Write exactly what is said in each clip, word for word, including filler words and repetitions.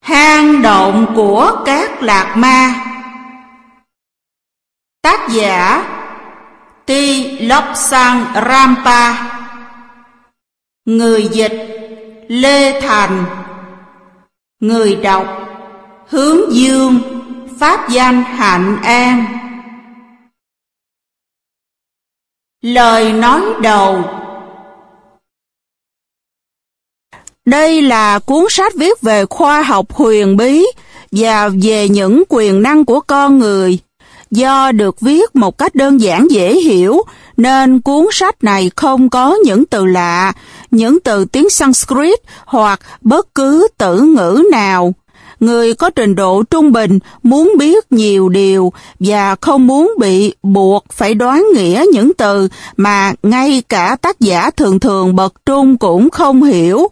Hang động của các lạc ma. Tác giả Tiloksan Rampa. Người dịch Lê Thành. Người đọc Hướng Dương, pháp danh Hạnh An. Lời nói đầu. Đây là cuốn sách viết về khoa học huyền bí và về những quyền năng của con người. Do được viết một cách đơn giản dễ hiểu, nên cuốn sách này không có những từ lạ, những từ tiếng Sanskrit hoặc bất cứ từ ngữ nào. Người có trình độ trung bình muốn biết nhiều điều và không muốn bị buộc phải đoán nghĩa những từ mà ngay cả tác giả thường thường bậc trung cũng không hiểu.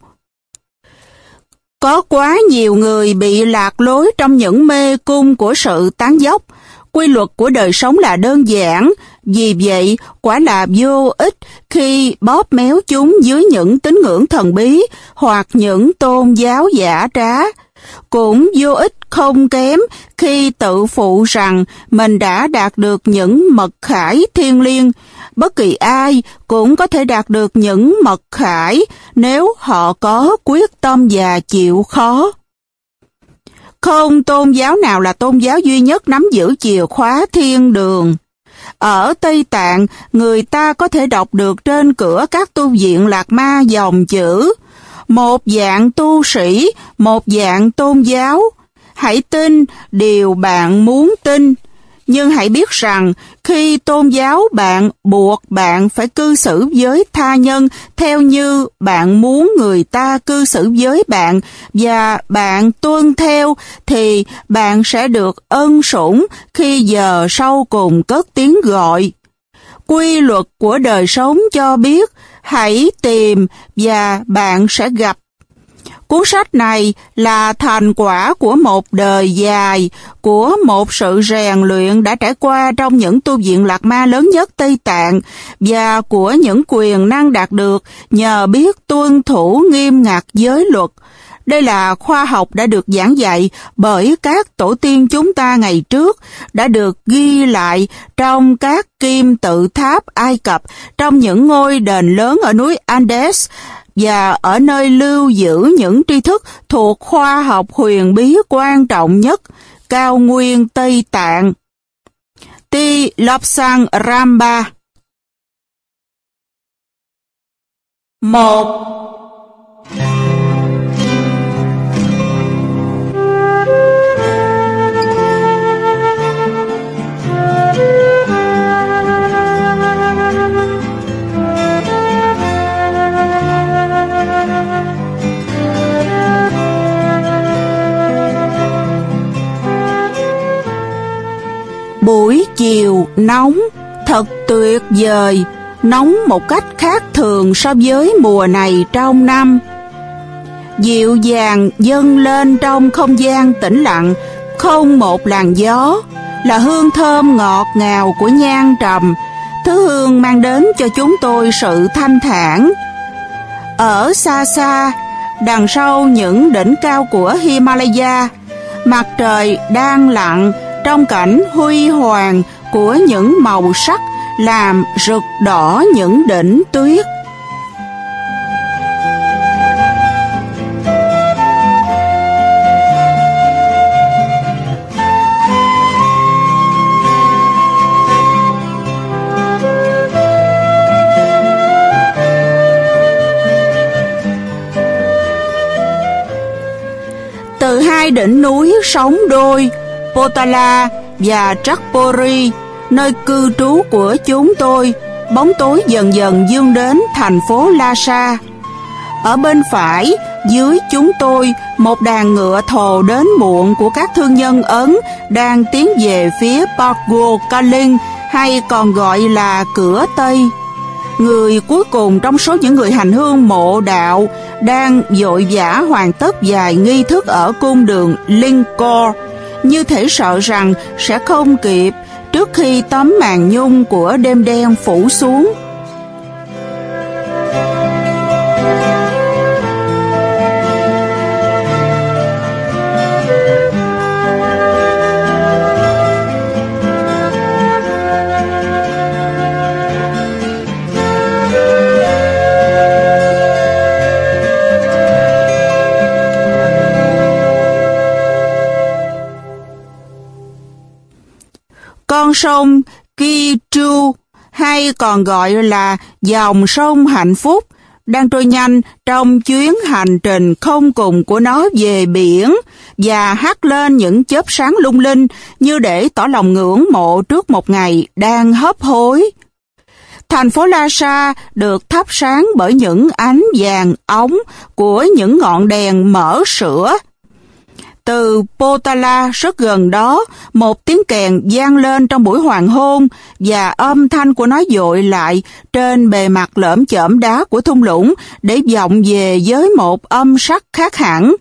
Có quá nhiều người bị lạc lối trong những mê cung của sự tán dóc. Quy luật của đời sống là đơn giản, vì vậy quả là vô ích khi bóp méo chúng dưới những tín ngưỡng thần bí hoặc những tôn giáo giả trá. Cũng vô ích không kém khi tự phụ rằng mình đã đạt được những mật khải thiêng liêng. Bất kỳ ai cũng có thể đạt được những mật khải nếu họ có quyết tâm và chịu khó. Không tôn giáo nào là tôn giáo duy nhất nắm giữ chìa khóa thiên đường. Ở Tây Tạng, người ta có thể đọc được trên cửa các tu viện lạc ma dòng chữ: một dạng tu sĩ, một dạng tôn giáo. Hãy tin điều bạn muốn tin. Nhưng hãy biết rằng, khi tôn giáo bạn buộc bạn phải cư xử với tha nhân theo như bạn muốn người ta cư xử với bạn, và bạn tuân theo, thì bạn sẽ được ân sủng khi giờ sau cùng cất tiếng gọi. Quy luật của đời sống cho biết, hãy tìm và bạn sẽ gặp. Cuốn sách này là thành quả của một đời dài, của một sự rèn luyện đã trải qua trong những tu viện lạc ma lớn nhất Tây Tạng, và của những quyền năng đạt được nhờ biết tuân thủ nghiêm ngặt giới luật. Đây là khoa học đã được giảng dạy bởi các tổ tiên chúng ta ngày trước, đã được ghi lại trong các kim tự tháp Ai Cập, trong những ngôi đền lớn ở núi Andes, và ở nơi lưu giữ những tri thức thuộc khoa học huyền bí quan trọng nhất, cao nguyên Tây Tạng. Tiloksan Rampa. Một. Buổi chiều nóng, thật tuyệt vời, nóng một cách khác thường so với mùa này trong năm. Dịu dàng dâng lên trong không gian tĩnh lặng, không một làn gió, là hương thơm ngọt ngào của nhang trầm, thứ hương mang đến cho chúng tôi sự thanh thản. Ở xa xa, đằng sau những đỉnh cao của Himalaya, mặt trời đang lặn trong cảnh huy hoàng của những màu sắc làm rực đỏ những đỉnh tuyết. Từ hai đỉnh núi sống đôi, Potala và Chakpori, nơi cư trú của chúng tôi, bóng tối dần dần vươn đến thành phố Lhasa. Ở bên phải, dưới chúng tôi, một đàn ngựa thồ đến muộn của các thương nhân Ấn đang tiến về phía Pago Kaling, hay còn gọi là cửa Tây. Người cuối cùng trong số những người hành hương mộ đạo đang vội vã hoàn tất vài nghi thức ở cung đường Lingkor, như thể sợ rằng sẽ không kịp trước khi tấm màn nhung của đêm đen phủ xuống. sông Kichu, hay còn gọi là dòng sông hạnh phúc, đang trôi nhanh trong chuyến hành trình không cùng của nó về biển và hắt lên những chớp sáng lung linh như để tỏ lòng ngưỡng mộ trước một ngày đang hấp hối. Thành phố Lhasa được thắp sáng bởi những ánh vàng óng của những ngọn đèn mỡ sữa. Từ Potala rất gần đó, một tiếng kèn vang lên trong buổi hoàng hôn và âm thanh của nó dội lại trên bề mặt lởm chởm đá của thung lũng để vọng về với một âm sắc khác hẳn.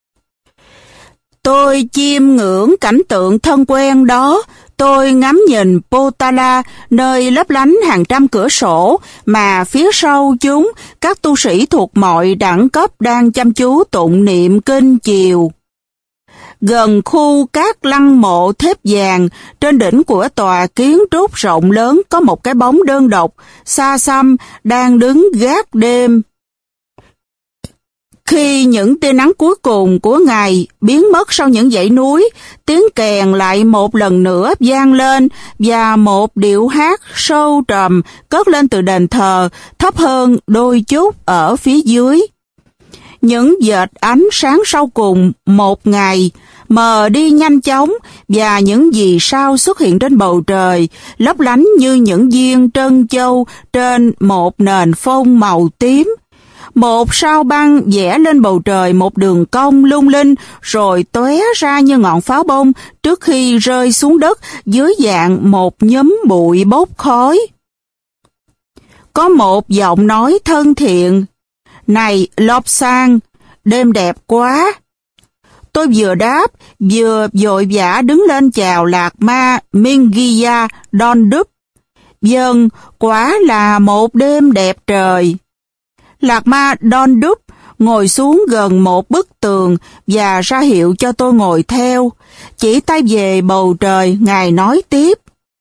Tôi chiêm ngưỡng cảnh tượng thân quen đó. Tôi ngắm nhìn Potala, nơi lấp lánh hàng trăm cửa sổ, mà phía sau chúng, các tu sĩ thuộc mọi đẳng cấp đang chăm chú tụng niệm kinh chiều. Gần khu các lăng mộ thép vàng, trên đỉnh của tòa kiến trúc rộng lớn có một cái bóng đơn độc, xa xăm, đang đứng gác đêm. Khi những tia nắng cuối cùng của ngày biến mất sau những dãy núi, tiếng kèn lại một lần nữa vang lên và một điệu hát sâu trầm cất lên từ đền thờ, thấp hơn đôi chút ở phía dưới. Những vệt ánh sáng sau cùng một ngày mờ đi nhanh chóng và những vì sao xuất hiện trên bầu trời, lấp lánh như những viên trân châu trên một nền phông màu tím. Một sao băng vẽ lên bầu trời một đường cong lung linh rồi tóe ra như ngọn pháo bông trước khi rơi xuống đất dưới dạng một nhúm bụi bốc khói. Có một giọng nói thân thiện: "Này Lobsang, đêm đẹp quá." Tôi vừa đáp, vừa vội vã đứng lên chào Lạc Ma Mingiya Dondup. Vâng, quả là một đêm đẹp trời. Lạc Ma Dondup ngồi xuống gần một bức tường và ra hiệu cho tôi ngồi theo. Chỉ tay về bầu trời, Ngài nói tiếp: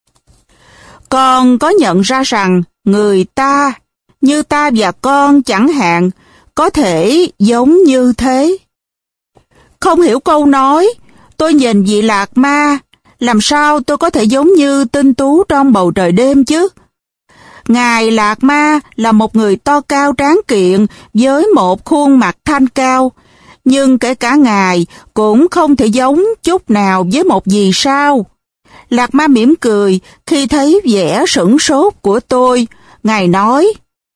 "Con có nhận ra rằng người ta, như ta và con chẳng hạn, có thể giống như thế?" Không hiểu câu nói, tôi nhìn vị Lạc Ma, làm sao tôi có thể giống như tinh tú trong bầu trời đêm chứ? Ngài Lạc Ma là một người to cao tráng kiện với một khuôn mặt thanh cao, nhưng kể cả Ngài cũng không thể giống chút nào với một vì sao. Lạc Ma mỉm cười khi thấy vẻ sửng sốt của tôi. Ngài nói: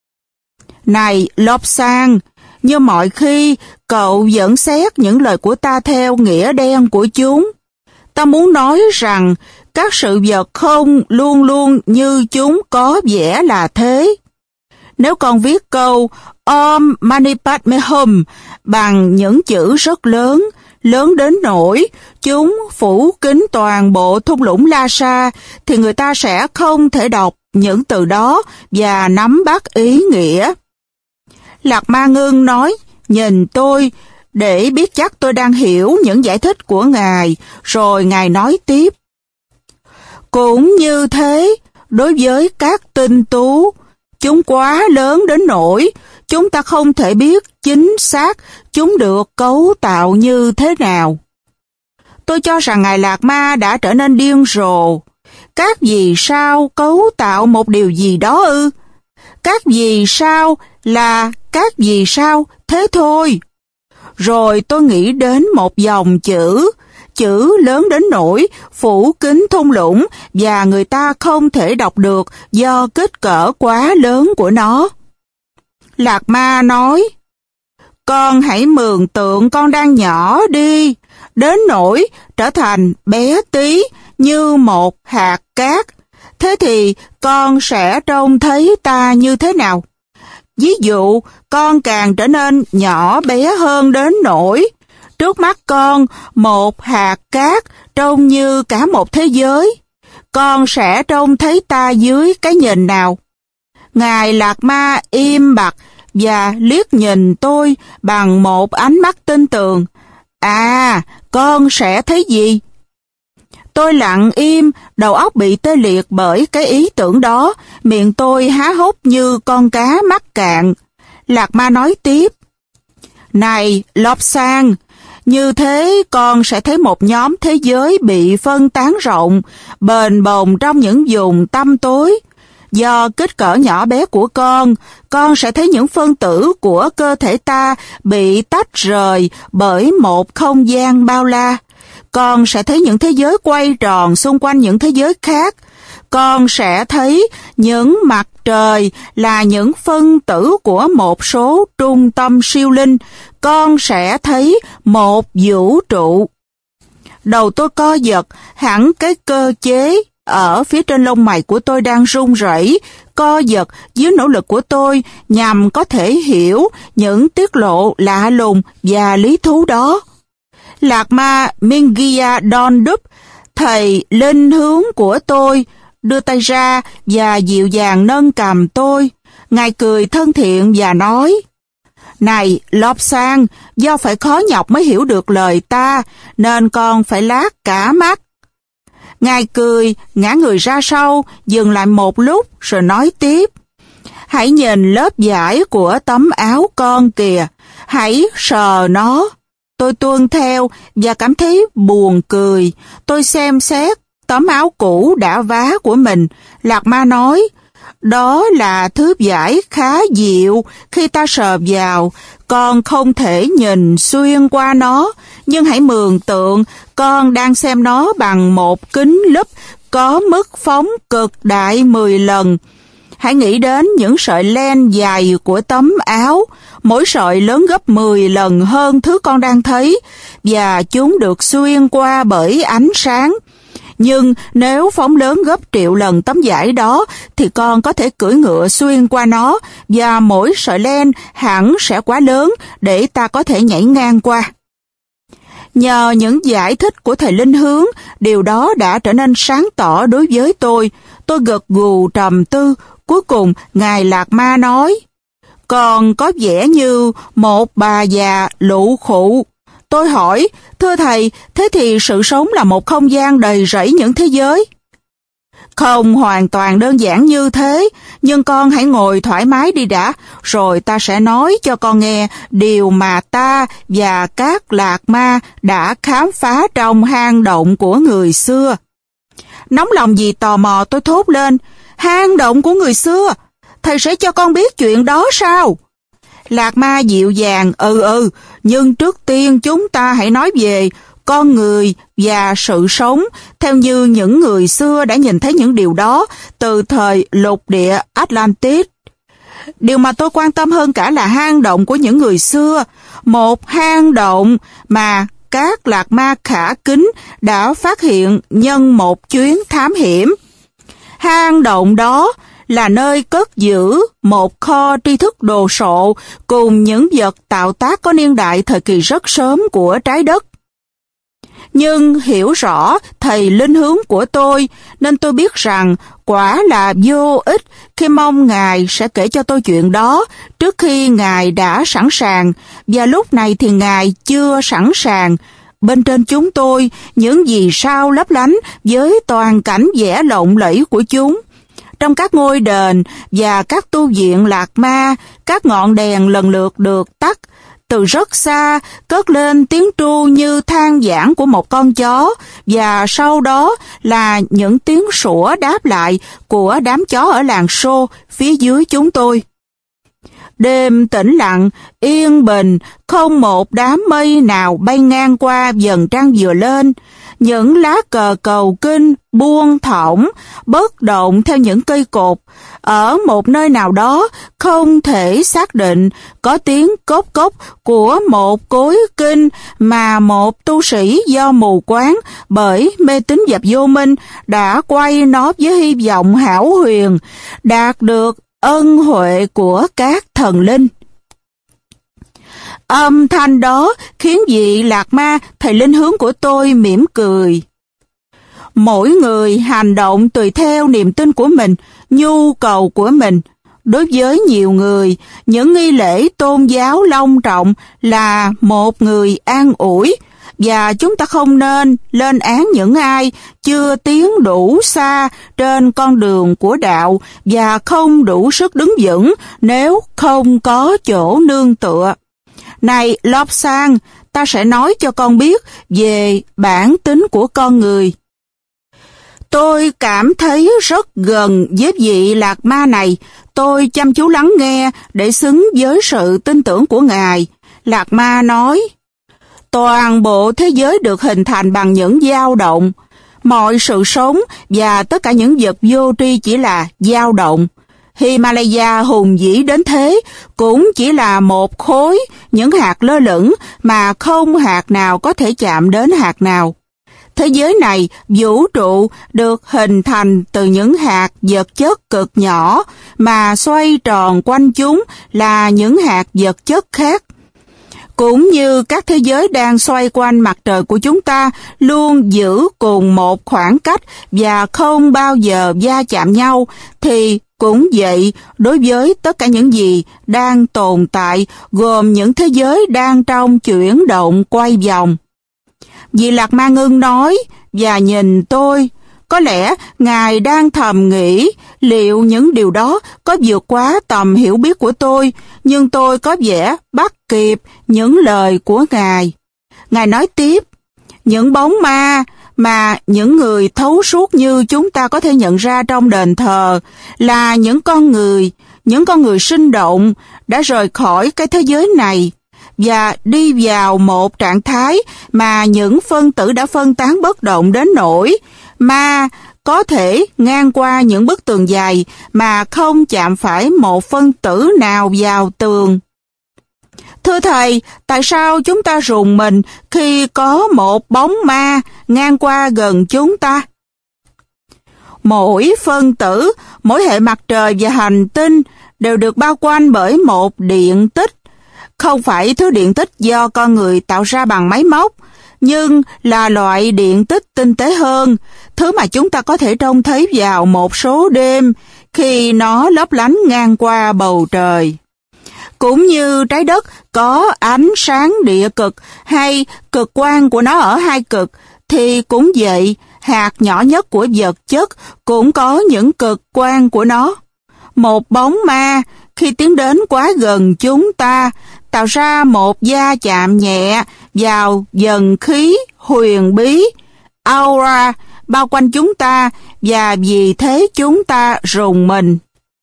"Này Lobsang, như mọi khi, cậu vẫn xét những lời của ta theo nghĩa đen của chúng. Ta muốn nói rằng các sự vật không luôn luôn như chúng có vẻ là thế. Nếu con viết câu Om Mani Padme Hum bằng những chữ rất lớn, lớn đến nỗi chúng phủ kín toàn bộ thung lũng Lhasa, thì người ta sẽ không thể đọc những từ đó và nắm bắt ý nghĩa." Lạc Ma ngưng nói, nhìn tôi để biết chắc tôi đang hiểu những giải thích của Ngài, rồi Ngài nói tiếp: "Cũng như thế, đối với các tinh tú, chúng quá lớn đến nỗi chúng ta không thể biết chính xác chúng được cấu tạo như thế nào." Tôi cho rằng Ngài Lạc Ma đã trở nên điên rồ. Các vì sao cấu tạo một điều gì đó ư? Các vì sao là các vì sao thế thôi. Rồi tôi nghĩ đến một dòng chữ, chữ lớn đến nỗi phủ kín thung lũng và người ta không thể đọc được do kích cỡ quá lớn của nó. Lạc Ma nói: "Con hãy mường tượng con đang nhỏ đi, đến nỗi trở thành bé tí như một hạt cát. Thế thì con sẽ trông thấy ta như thế nào? Ví dụ, con càng trở nên nhỏ bé hơn đến nỗi trước mắt con một hạt cát trông như cả một thế giới. Con sẽ trông thấy ta dưới cái nhìn nào?" Ngài Lạc Ma im bặt và liếc nhìn tôi bằng một ánh mắt tin tưởng. "À, con sẽ thấy gì?" Tôi lặng im, đầu óc bị tê liệt bởi cái ý tưởng đó, miệng tôi há hốc như con cá mắc cạn. Lạc Ma nói tiếp: "Này Lobsang, Như thế con sẽ thấy một nhóm thế giới bị phân tán rộng, bền bồng trong những vùng tăm tối. Do kích cỡ nhỏ bé của con, con sẽ thấy những phân tử của cơ thể ta bị tách rời bởi một không gian bao la. Con sẽ thấy những thế giới quay tròn xung quanh những thế giới khác. Con sẽ thấy những mặt trời là những phân tử của một số trung tâm siêu linh. Con sẽ thấy một vũ trụ. Đầu tôi co giật, hẳn cái cơ chế ở phía trên lông mày của tôi đang run rẩy, co giật dưới nỗ lực của tôi nhằm có thể hiểu những tiết lộ lạ lùng và lý thú đó. Lạc Ma Mingyia Dondup, thầy linh hướng của tôi, đưa tay ra và dịu dàng nâng cầm tôi. Ngài cười thân thiện và nói: "Này Lobsang, do phải khó nhọc mới hiểu được lời ta, nên con phải lác cả mắt." Ngài cười, ngã người ra sau, dừng lại một lúc rồi nói tiếp: "Hãy nhìn lớp vải của tấm áo con kìa, hãy sờ nó." Tôi tuân theo và cảm thấy buồn cười. Tôi xem xét tấm áo cũ đã vá của mình. Lạc Ma nói: "Đó là thứ vải khá dịu, khi ta sờ vào, con không thể nhìn xuyên qua nó, nhưng hãy mường tượng con đang xem nó bằng một kính lúp có mức phóng cực đại mười lần. Hãy nghĩ đến những sợi len dài của tấm áo, mỗi sợi lớn gấp mười lần hơn thứ con đang thấy, và chúng được xuyên qua bởi ánh sáng. Nhưng nếu phóng lớn gấp triệu lần tấm vải đó, thì con có thể cưỡi ngựa xuyên qua nó, và mỗi sợi len hẳn sẽ quá lớn để ta có thể nhảy ngang qua." Nhờ những giải thích của thầy linh hướng, điều đó đã trở nên sáng tỏ đối với tôi. Tôi gật gù trầm tư. Cuối cùng, Ngài Lạc Ma nói: "Còn có vẻ như một bà già lụ khụ." Tôi hỏi: "Thưa thầy, thế thì sự sống là một không gian đầy rẫy những thế giới?" "Không hoàn toàn đơn giản như thế, nhưng con hãy ngồi thoải mái đi đã, rồi ta sẽ nói cho con nghe điều mà ta và các lạc ma đã khám phá trong hang động của người xưa." Nóng lòng vì tò mò, tôi thốt lên: "Hang động của người xưa? Thầy sẽ cho con biết chuyện đó sao?" Lạc Ma dịu dàng: Ừ ừ, nhưng trước tiên chúng ta hãy nói về con người và sự sống, theo như những người xưa đã nhìn thấy những điều đó từ thời lục địa Atlantis. Điều mà tôi quan tâm hơn cả là hang động của những người xưa, một hang động mà các lạc ma khả kính đã phát hiện nhân một chuyến thám hiểm. Hang động đó là nơi cất giữ một kho tri thức đồ sộ cùng những vật tạo tác có niên đại thời kỳ rất sớm của trái đất. Nhưng hiểu rõ thầy linh hướng của tôi, nên tôi biết rằng quả là vô ích khi mong Ngài sẽ kể cho tôi chuyện đó trước khi Ngài đã sẵn sàng, và lúc này thì Ngài chưa sẵn sàng. Bên trên chúng tôi, những vì sao lấp lánh với toàn cảnh vẻ lộng lẫy của chúng. Trong các ngôi đền và các tu viện lạc ma, các ngọn đèn lần lượt được tắt. Từ rất xa, cất lên tiếng tru như than vãn của một con chó, và sau đó là những tiếng sủa đáp lại của đám chó ở làng Xô phía dưới chúng tôi. Đêm tĩnh lặng, yên bình, không một đám mây nào bay ngang qua vầng trăng vừa lên. Những lá cờ cầu kinh buông thõng, bất động theo những cây cột. Ở một nơi nào đó không thể xác định, có tiếng cốc cốc của một cối kinh mà một tu sĩ do mù quáng bởi mê tín và vô minh đã quay nó với hy vọng hão huyền, đạt được ân huệ của các thần linh. Âm thanh đó khiến vị lạc ma thầy linh hướng của tôi mỉm cười. Mỗi người hành động tùy theo niềm tin của mình, nhu cầu của mình. Đối với nhiều người, những nghi lễ tôn giáo long trọng là một người an ủi, và chúng ta không nên lên án những ai chưa tiến đủ xa trên con đường của đạo và không đủ sức đứng vững nếu không có chỗ nương tựa. Này Lobsang, ta sẽ nói cho con biết về bản tính của con người. Tôi cảm thấy rất gần với vị Lạc Ma này. Tôi chăm chú lắng nghe để xứng với sự tin tưởng của Ngài. Lạc Ma nói, toàn bộ thế giới được hình thành bằng những dao động. Mọi sự sống và tất cả những vật vô tri chỉ là dao động. Himalaya hùng vĩ đến thế cũng chỉ là một khối những hạt lơ lửng mà không hạt nào có thể chạm đến hạt nào. Thế giới này, vũ trụ, được hình thành từ những hạt vật chất cực nhỏ mà xoay tròn quanh chúng là những hạt vật chất khác. Cũng như các thế giới đang xoay quanh mặt trời của chúng ta luôn giữ cùng một khoảng cách và không bao giờ va chạm nhau, thì cũng vậy đối với tất cả những gì đang tồn tại, gồm những thế giới đang trong chuyển động quay vòng. Vị Lạc Ma ngưng nói và nhìn tôi. Có lẽ Ngài đang thầm nghĩ liệu những điều đó có vượt quá tầm hiểu biết của tôi, nhưng tôi có vẻ bắt kịp những lời của Ngài. Ngài nói tiếp, những bóng ma mà những người thấu suốt như chúng ta có thể nhận ra trong đền thờ là những con người, những con người sinh động đã rời khỏi cái thế giới này và đi vào một trạng thái mà những phân tử đã phân tán bất động đến nỗi mà có thể ngang qua những bức tường dày mà không chạm phải một phân tử nào vào tường. Thưa Thầy, tại sao chúng ta rùng mình khi có một bóng ma ngang qua gần chúng ta? Mỗi phân tử, mỗi hệ mặt trời và hành tinh đều được bao quanh bởi một điện tích. Không phải thứ điện tích do con người tạo ra bằng máy móc, nhưng là loại điện tích tinh tế hơn, thứ mà chúng ta có thể trông thấy vào một số đêm khi nó lấp lánh ngang qua bầu trời. Cũng như trái đất có ánh sáng địa cực hay cực quang của nó ở hai cực, thì cũng vậy, hạt nhỏ nhất của vật chất cũng có những cực quang của nó. Một bóng ma, khi tiến đến quá gần chúng ta, tạo ra một va chạm nhẹ vào dần khí huyền bí, aura, bao quanh chúng ta, và vì thế chúng ta rùng mình.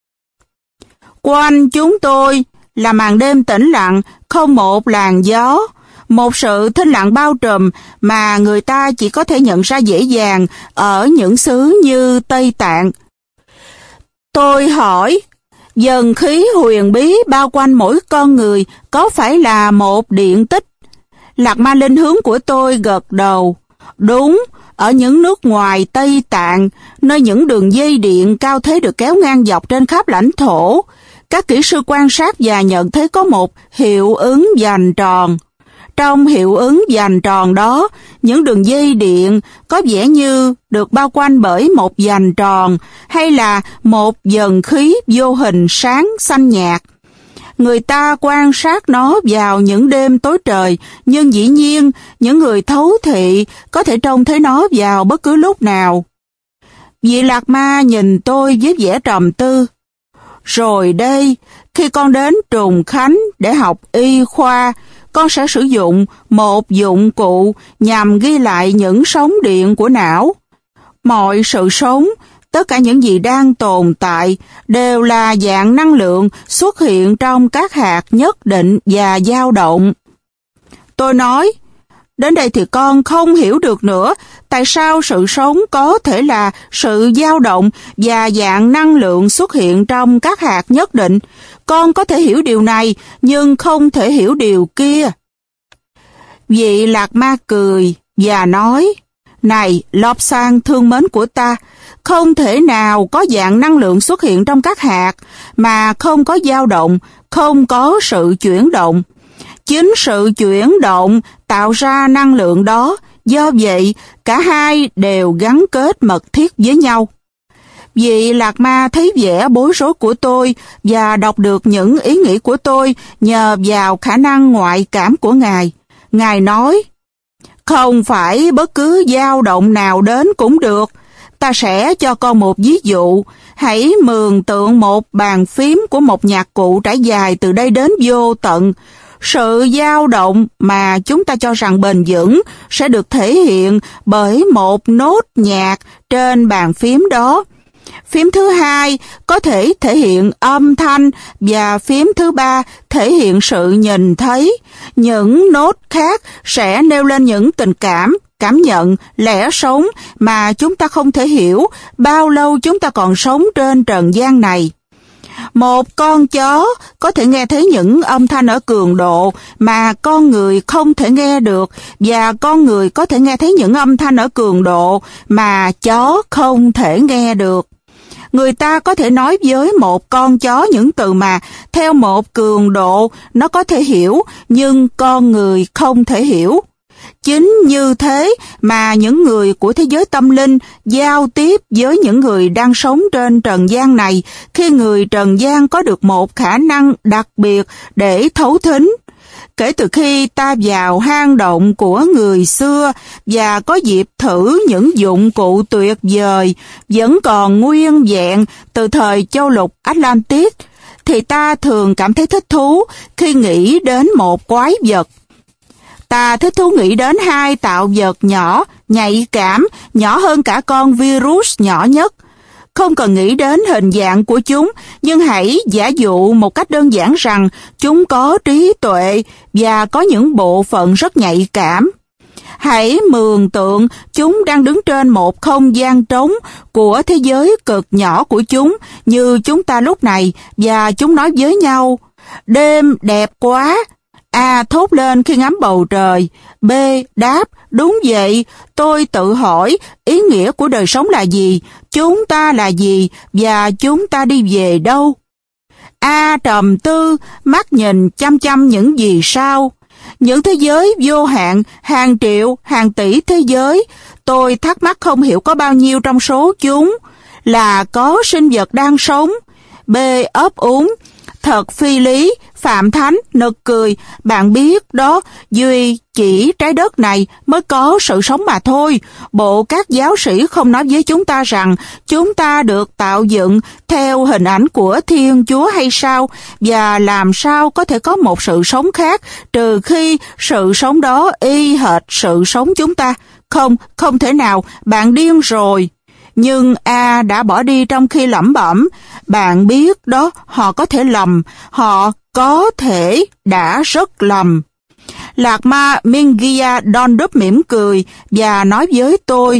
Quanh chúng tôi là màn đêm tĩnh lặng, không một làn gió, một sự thinh lặng bao trùm mà người ta chỉ có thể nhận ra dễ dàng ở những xứ như Tây Tạng. Tôi hỏi, dần khí huyền bí bao quanh mỗi con người có phải là một điện tích? Lạc Ma linh hướng của tôi gật đầu. Đúng, ở những nước ngoài Tây Tạng, nơi những đường dây điện cao thế được kéo ngang dọc trên khắp lãnh thổ, các kỹ sư quan sát và nhận thấy có một hiệu ứng vành tròn. Trong hiệu ứng vành tròn đó, những đường dây điện có vẻ như được bao quanh bởi một vành tròn hay là một dần khí vô hình sáng xanh nhạt. Người ta quan sát nó vào những đêm tối trời, nhưng dĩ nhiên những người thấu thị có thể trông thấy nó vào bất cứ lúc nào. Vị Lạc Ma nhìn tôi với vẻ trầm tư. Rồi đây, khi con đến Trùng Khánh để học y khoa, con sẽ sử dụng một dụng cụ nhằm ghi lại những sóng điện của não. Mọi sự sống, tất cả những gì đang tồn tại đều là dạng năng lượng xuất hiện trong các hạt nhất định và dao động. Tôi nói, đến đây thì con không hiểu được nữa, tại sao sự sống có thể là sự dao động và dạng năng lượng xuất hiện trong các hạt nhất định. Con có thể hiểu điều này, nhưng không thể hiểu điều kia. Vị Lạc Ma cười và nói, này, Lobsang thương mến của ta, không thể nào có dạng năng lượng xuất hiện trong các hạt mà không có dao động, không có sự chuyển động. Chính sự chuyển động tạo ra năng lượng đó, do vậy cả hai đều gắn kết mật thiết với nhau. Vị Lạc Ma thấy vẻ bối rối của tôi và đọc được những ý nghĩ của tôi nhờ vào khả năng ngoại cảm của Ngài. Ngài nói, không phải bất cứ dao động nào đến cũng được. Ta sẽ cho con một ví dụ. Hãy mường tượng một bàn phím của một nhạc cụ trải dài từ đây đến vô tận. Sự dao động mà chúng ta cho rằng bền vững sẽ được thể hiện bởi một nốt nhạc trên bàn phím đó. Phím thứ hai có thể thể hiện âm thanh và phím thứ ba thể hiện sự nhìn thấy. Những nốt khác sẽ nêu lên những tình cảm, cảm nhận, lẽ sống mà chúng ta không thể hiểu bao lâu chúng ta còn sống trên trần gian này. Một con chó có thể nghe thấy những âm thanh ở cường độ mà con người không thể nghe được, và con người có thể nghe thấy những âm thanh ở cường độ mà chó không thể nghe được. Người ta có thể nói với một con chó những từ mà theo một cường độ nó có thể hiểu, nhưng con người không thể hiểu. Chính như thế mà những người của thế giới tâm linh giao tiếp với những người đang sống trên trần gian này khi người trần gian có được một khả năng đặc biệt để thấu thính. Kể từ khi ta vào hang động của người xưa và có dịp thử những dụng cụ tuyệt vời vẫn còn nguyên vẹn từ thời châu lục Atlantis, thì ta thường cảm thấy thích thú khi nghĩ đến một quái vật. Ta thích thú nghĩ đến hai tạo vật nhỏ, nhạy cảm, nhỏ hơn cả con virus nhỏ nhất. Không cần nghĩ đến hình dạng của chúng, nhưng hãy giả dụ một cách đơn giản rằng chúng có trí tuệ và có những bộ phận rất nhạy cảm. Hãy mường tượng chúng đang đứng trên một không gian trống của thế giới cực nhỏ của chúng như chúng ta lúc này, và chúng nói với nhau: "Đêm đẹp quá." A thốt lên khi ngắm bầu trời. B đáp: "Đúng vậy, tôi tự hỏi ý nghĩa của đời sống là gì, chúng ta là gì và chúng ta đi về đâu." A trầm tư, mắt nhìn chăm chăm những vì sao. Những thế giới vô hạn, hàng triệu, hàng tỷ thế giới, tôi thắc mắc không hiểu có bao nhiêu trong số chúng là có sinh vật đang sống. B ấp úng: "Thật phi lý, Phạm Thánh, nực cười, bạn biết đó, duy chỉ trái đất này mới có sự sống mà thôi. Bộ các giáo sĩ không nói với chúng ta rằng chúng ta được tạo dựng theo hình ảnh của Thiên Chúa hay sao? Và làm sao có thể có một sự sống khác trừ khi sự sống đó y hệt sự sống chúng ta? Không, không thể nào, bạn điên rồi." Nhưng A đã bỏ đi trong khi lẩm bẩm: "Bạn biết đó, họ có thể lầm, họ có thể đã rất lầm." Lạc Ma Mingia Dondup mỉm cười và nói với tôi: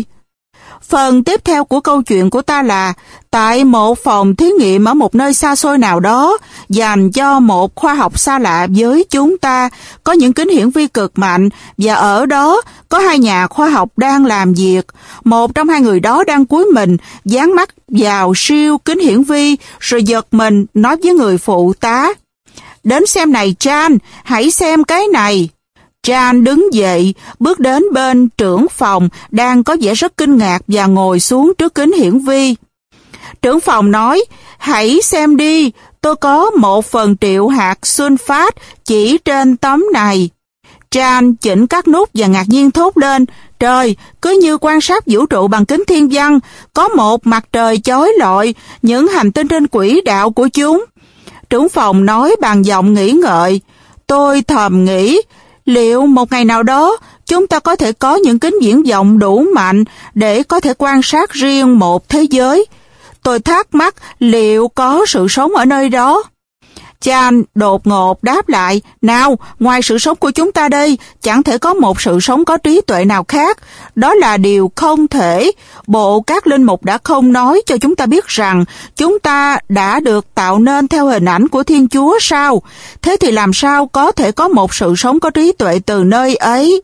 "Phần tiếp theo của câu chuyện của ta là tại một phòng thí nghiệm ở một nơi xa xôi nào đó, dành cho một khoa học xa lạ với chúng ta, có những kính hiển vi cực mạnh, và ở đó có hai nhà khoa học đang làm việc. Một trong hai người đó đang cúi mình, dán mắt vào siêu kính hiển vi, rồi giật mình nói với người phụ tá: "Đến xem này Chan, hãy xem cái này." Chan đứng dậy, bước đến bên trưởng phòng đang có vẻ rất kinh ngạc và ngồi xuống trước kính hiển vi. Trưởng phòng nói: "Hãy xem đi, tôi có một phần triệu hạt sunfat chỉ trên tấm này." Chan chỉnh các nút và ngạc nhiên thốt lên: "Trời, cứ như quan sát vũ trụ bằng kính thiên văn, có một mặt trời chói lọi, những hành tinh trên quỹ đạo của chúng." Trưởng phòng nói bằng giọng nghĩ ngợi: "Tôi thầm nghĩ, liệu một ngày nào đó chúng ta có thể có những kính viễn vọng đủ mạnh để có thể quan sát riêng một thế giới. Tôi thắc mắc liệu có sự sống ở nơi đó." Chan đột ngột đáp lại: "Nào, ngoài sự sống của chúng ta đây, chẳng thể có một sự sống có trí tuệ nào khác. Đó là điều không thể. Bộ các linh mục đã không nói cho chúng ta biết rằng chúng ta đã được tạo nên theo hình ảnh của Thiên Chúa sao? Thế thì làm sao có thể có một sự sống có trí tuệ từ nơi ấy?"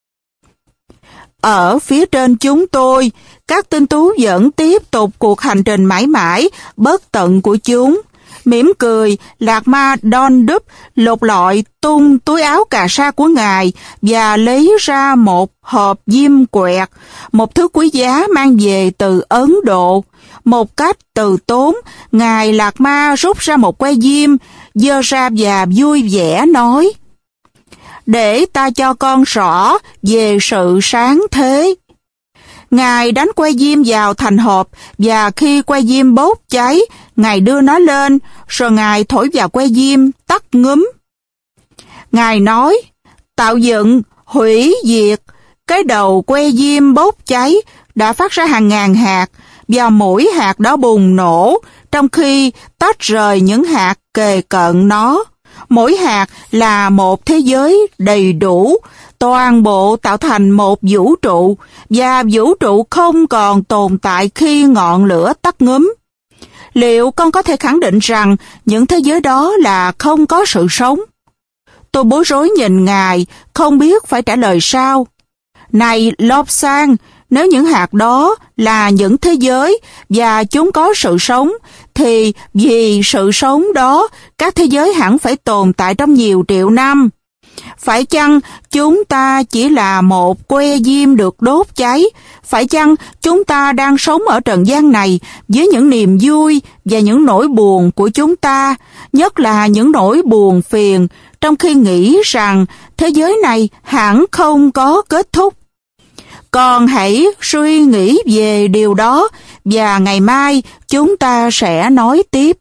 Ở phía trên chúng tôi, các tinh tú vẫn tiếp tục cuộc hành trình mãi mãi, bất tận của chúng. Mỉm cười, Lạc Ma Dondup lục lọi tung túi áo cà sa của ngài và lấy ra một hộp diêm quẹt, một thứ quý giá mang về từ Ấn Độ. Một cách từ tốn, ngài Lạc Ma rút ra một que diêm, giơ ra và vui vẻ nói: "Để ta cho con rõ về sự sáng thế." Ngài đánh que diêm vào thành hộp, và khi que diêm bốc cháy, ngài đưa nó lên, rồi ngài thổi vào que diêm, tắt ngúm. Ngài nói, tạo dựng, hủy diệt, cái đầu que diêm bốc cháy đã phát ra hàng ngàn hạt, và mỗi hạt đó bùng nổ, trong khi tách rời những hạt kề cận nó. Mỗi hạt là một thế giới đầy đủ, toàn bộ tạo thành một vũ trụ, và vũ trụ không còn tồn tại khi ngọn lửa tắt ngúm. Liệu con có thể khẳng định rằng những thế giới đó là không có sự sống? Tôi bối rối nhìn Ngài, không biết phải trả lời sao. Này Lobsang, nếu những hạt đó là những thế giới và chúng có sự sống, thì vì sự sống đó, các thế giới hẳn phải tồn tại trong nhiều triệu năm. Phải chăng chúng ta chỉ là một que diêm được đốt cháy? Phải chăng chúng ta đang sống ở trần gian này với những niềm vui và những nỗi buồn của chúng ta, nhất là những nỗi buồn phiền, trong khi nghĩ rằng thế giới này hẳn không có kết thúc? Con hãy suy nghĩ về điều đó, và ngày mai chúng ta sẽ nói tiếp.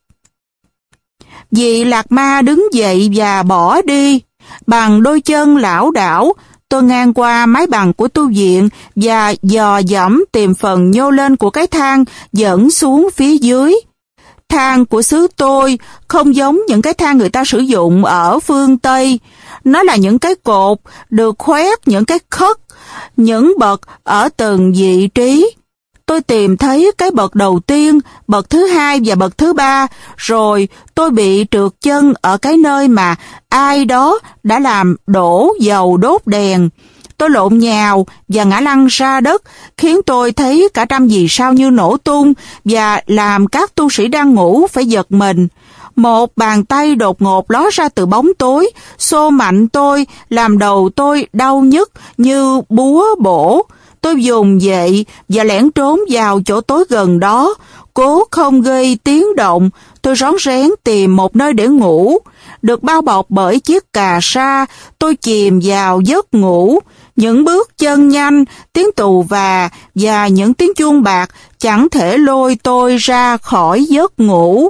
Vị Lạc Ma đứng dậy và bỏ đi. Bằng đôi chân lảo đảo, tôi ngang qua mái bằng của tu viện và dò dẫm tìm phần nhô lên của cái thang dẫn xuống phía dưới. Thang của xứ tôi không giống những cái thang người ta sử dụng ở phương Tây. Nó là những cái cột được khoét những cái khất, những bậc ở từng vị trí. Tôi tìm thấy cái bậc đầu tiên, bậc thứ hai và bậc thứ ba, rồi tôi bị trượt chân ở cái nơi mà ai đó đã làm đổ dầu đốt đèn. Tôi lộn nhào và ngã lăn ra đất, khiến tôi thấy cả trăm vì sao như nổ tung và làm các tu sĩ đang ngủ phải giật mình. Một bàn tay đột ngột ló ra từ bóng tối, xô mạnh tôi, làm đầu tôi đau nhức như búa bổ. Tôi vùng dậy và lẻn trốn vào chỗ tối gần đó, cố không gây tiếng động. Tôi rón rén tìm một nơi để ngủ. Được bao bọc bởi chiếc cà sa, tôi chìm vào giấc ngủ. Những bước chân nhanh, tiếng tù và và những tiếng chuông bạc chẳng thể lôi tôi ra khỏi giấc ngủ.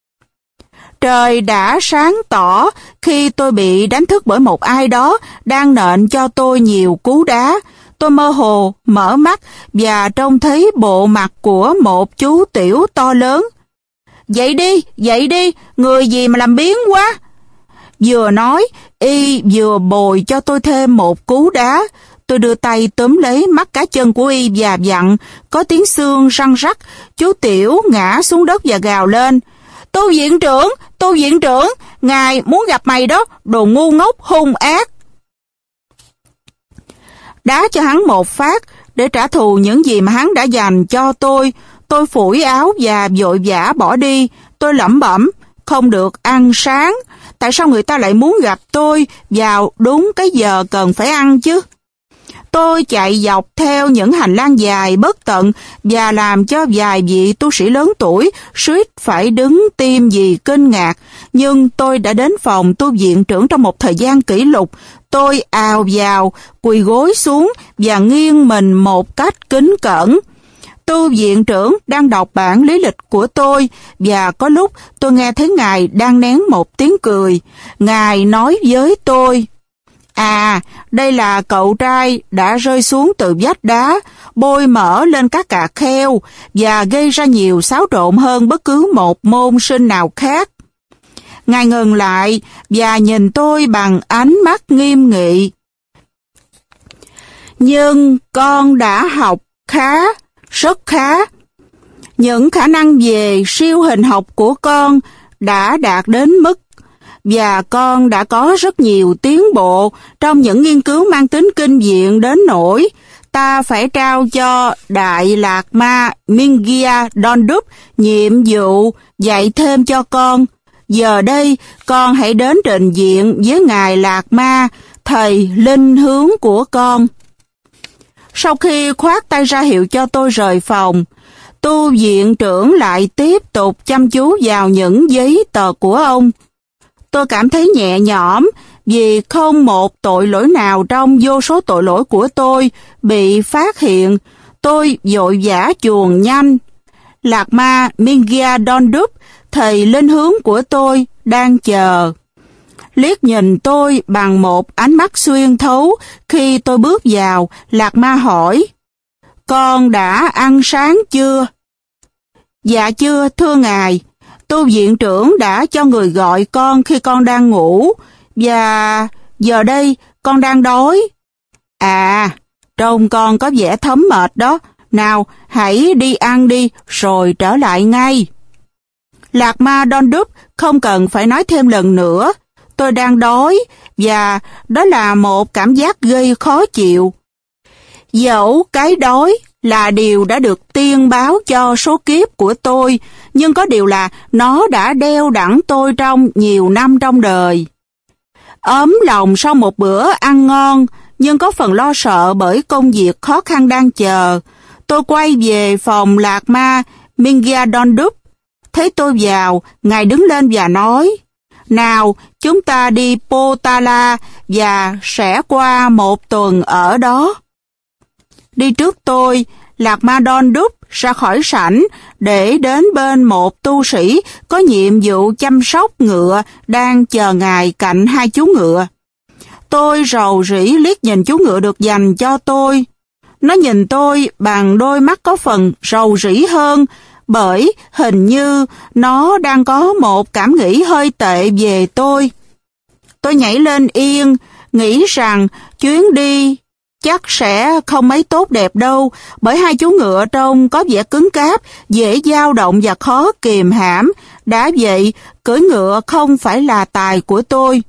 Trời đã sáng tỏ khi tôi bị đánh thức bởi một ai đó đang nện cho tôi nhiều cú đá. Tôi mơ hồ mở mắt và trông thấy bộ mặt của một chú tiểu to lớn. Dậy đi, dậy đi, người gì mà làm biếng quá. Vừa nói, y vừa bồi cho tôi thêm một cú đá. Tôi đưa tay túm lấy mắt cá chân của y và vặn, có tiếng xương răng rắc. Chú tiểu ngã xuống đất và gào lên. Tu viện trưởng, tu viện trưởng, ngài muốn gặp mày đó, đồ ngu ngốc hung ác. Đá cho hắn một phát để trả thù những gì mà hắn đã dành cho tôi. Tôi phủi áo và vội vã bỏ đi. Tôi lẩm bẩm, không được ăn sáng. Tại sao người ta lại muốn gặp tôi vào đúng cái giờ cần phải ăn chứ? Tôi chạy dọc theo những hành lang dài bất tận và làm cho vài vị tu sĩ lớn tuổi suýt phải đứng tim vì kinh ngạc. Nhưng tôi đã đến phòng tu viện trưởng trong một thời gian kỷ lục. Tôi ào vào, quỳ gối xuống và nghiêng mình một cách kính cẩn. Tu viện trưởng đang đọc bản lý lịch của tôi và có lúc tôi nghe thấy ngài đang nén một tiếng cười. Ngài nói với tôi, à, đây là cậu trai đã rơi xuống từ vách đá, bôi mỡ lên các cà kheo và gây ra nhiều xáo trộn hơn bất cứ một môn sinh nào khác. Ngài ngừng lại và nhìn tôi bằng ánh mắt nghiêm nghị. Nhưng con đã học khá, rất khá. Những khả năng về siêu hình học của con đã đạt đến mức và con đã có rất nhiều tiến bộ trong những nghiên cứu mang tính kinh viện đến nỗi ta phải trao cho Đại Lạc Ma Mingyia Dondup nhiệm vụ dạy thêm cho con. Giờ đây, con hãy đến trình diện với Ngài Lạc Ma, thầy linh hướng của con. Sau khi khoát tay ra hiệu cho tôi rời phòng, tu viện trưởng lại tiếp tục chăm chú vào những giấy tờ của ông. Tôi cảm thấy nhẹ nhõm vì không một tội lỗi nào trong vô số tội lỗi của tôi bị phát hiện. Tôi vội vã chuồn nhanh. Lạc Ma Mingyia Dondup, thầy linh hướng của tôi, đang chờ. liếc nhìn tôi bằng một ánh mắt xuyên thấu. Khi tôi bước vào, Lạc Ma hỏi, con đã ăn sáng chưa? Dạ chưa, thưa ngài. Tu viện trưởng đã cho người gọi con khi con đang ngủ, và giờ đây con đang đói. À, trông con có vẻ thấm mệt đó. Nào, hãy đi ăn đi, rồi trở lại ngay. Lạc Ma Dondup không cần phải nói thêm lần nữa. Tôi đang đói, và đó là một cảm giác gây khó chịu. Dẫu cái đói là điều đã được tiên báo cho số kiếp của tôi, nhưng có điều là nó đã đeo đẳng tôi trong nhiều năm trong đời. Ấm lòng sau một bữa ăn ngon, nhưng có phần lo sợ bởi công việc khó khăn đang chờ, tôi quay về phòng Lạc Ma Mingia Dondup. Thấy tôi vào, ngài đứng lên và nói, nào, chúng ta đi Potala và sẽ qua một tuần ở đó. Đi trước tôi, Lạc Ma Dondup ra khỏi sảnh để đến bên một tu sĩ có nhiệm vụ chăm sóc ngựa đang chờ ngài cạnh hai chú ngựa. Tôi rầu rĩ liếc nhìn chú ngựa được dành cho tôi. Nó nhìn tôi bằng đôi mắt có phần rầu rĩ hơn, bởi hình như nó đang có một cảm nghĩ hơi tệ về tôi. Tôi nhảy lên yên, nghĩ rằng chuyến đi chắc sẽ không mấy tốt đẹp đâu, bởi hai chú ngựa trông có vẻ cứng cáp, dễ dao động và khó kìm hãm. Đã vậy, cưỡi ngựa không phải là tài của tôi.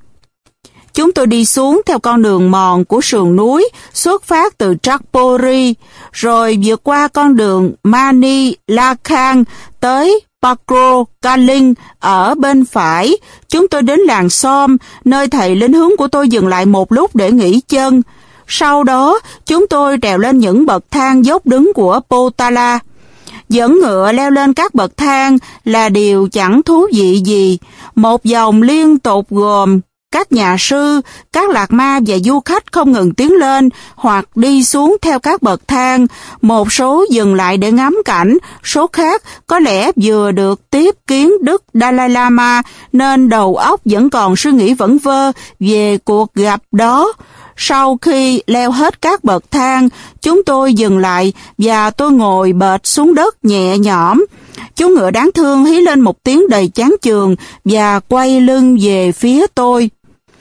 Chúng tôi đi xuống theo con đường mòn của sườn núi, xuất phát từ Chakpori, rồi vượt qua con đường Mani Lakhan tới Pakro Kaling ở bên phải. Chúng tôi đến làng Som, nơi thầy lính hướng của tôi dừng lại một lúc để nghỉ chân. Sau đó, chúng tôi trèo lên những bậc thang dốc đứng của Potala. Dẫn ngựa leo lên các bậc thang là điều chẳng thú vị gì. Một vòng liên tục gồm các nhà sư, các lạc ma và du khách không ngừng tiến lên hoặc đi xuống theo các bậc thang. Một số dừng lại để ngắm cảnh, số khác có lẽ vừa được tiếp kiến Đức Dalai Lama nên đầu óc vẫn còn suy nghĩ vẩn vơ về cuộc gặp đó. Sau khi leo hết các bậc thang, chúng tôi dừng lại và tôi ngồi bệt xuống đất nhẹ nhõm. Chú ngựa đáng thương hí lên một tiếng đầy chán chường và quay lưng về phía tôi.